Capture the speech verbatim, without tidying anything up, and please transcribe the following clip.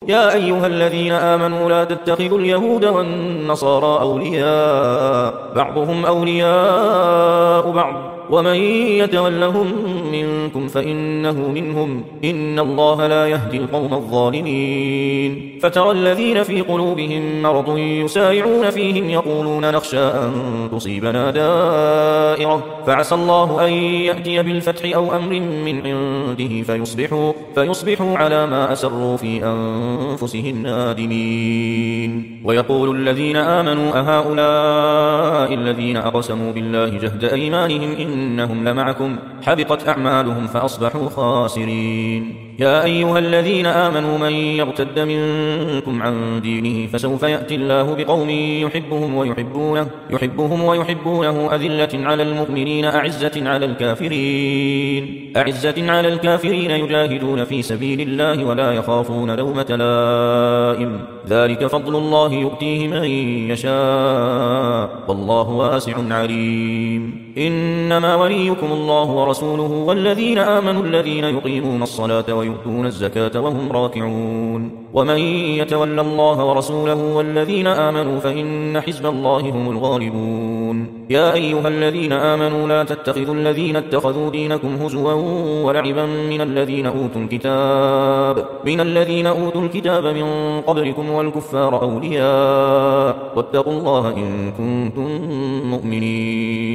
يا أيها الذين آمنوا لا تتخذوا اليهود والنصارى أولياء بعضهم أولياء بعض ومن يتولهم منكم فإنه منهم إن الله لا يهدي القوم الظالمين. فترى الذين في قلوبهم مرض يسارعون فيهم يقولون نخشى أن تصيبنا دائرة فعسى الله أن يأتي بالفتح أو أمر من عنده فيصبحوا, فيصبحوا على ما أسروا في أنفسهم نادمين. ويقول الذين آمنوا أهؤلاء الذين أقسموا بالله جهد أيمانهم إنهم لمعكم حبطت أعمالهم فأصبحوا خاسرين. يا أيها الذين آمنوا من يرتد منكم عن دينه فسوف يأتي الله بقوم يحبهم ويحبونه, يحبهم ويحبونه أذلة على المؤمنين أعزة على الكافرين أعزة على الكافرين يجاهدون في سبيل الله ولا يخافون لومة لائم ذلك فضل الله يؤتيه من يشاء والله واسع عليم. إنما وليكم الله ورسوله والذين آمنوا الذين يقيمون الصلاة ويؤتون الزكاة وهم راكعون ومن يتولى الله ورسوله والذين آمنوا فإن حزب الله هم الغالبون. يا أيها الذين آمنوا لا تتخذوا الذين اتخذوا دينكم هزوا ولعبا من الذين أوتوا الكتاب من الذين أوتوا الكتاب من قبلكم والكفار أولياء واتقوا الله إن كنتم مؤمنين.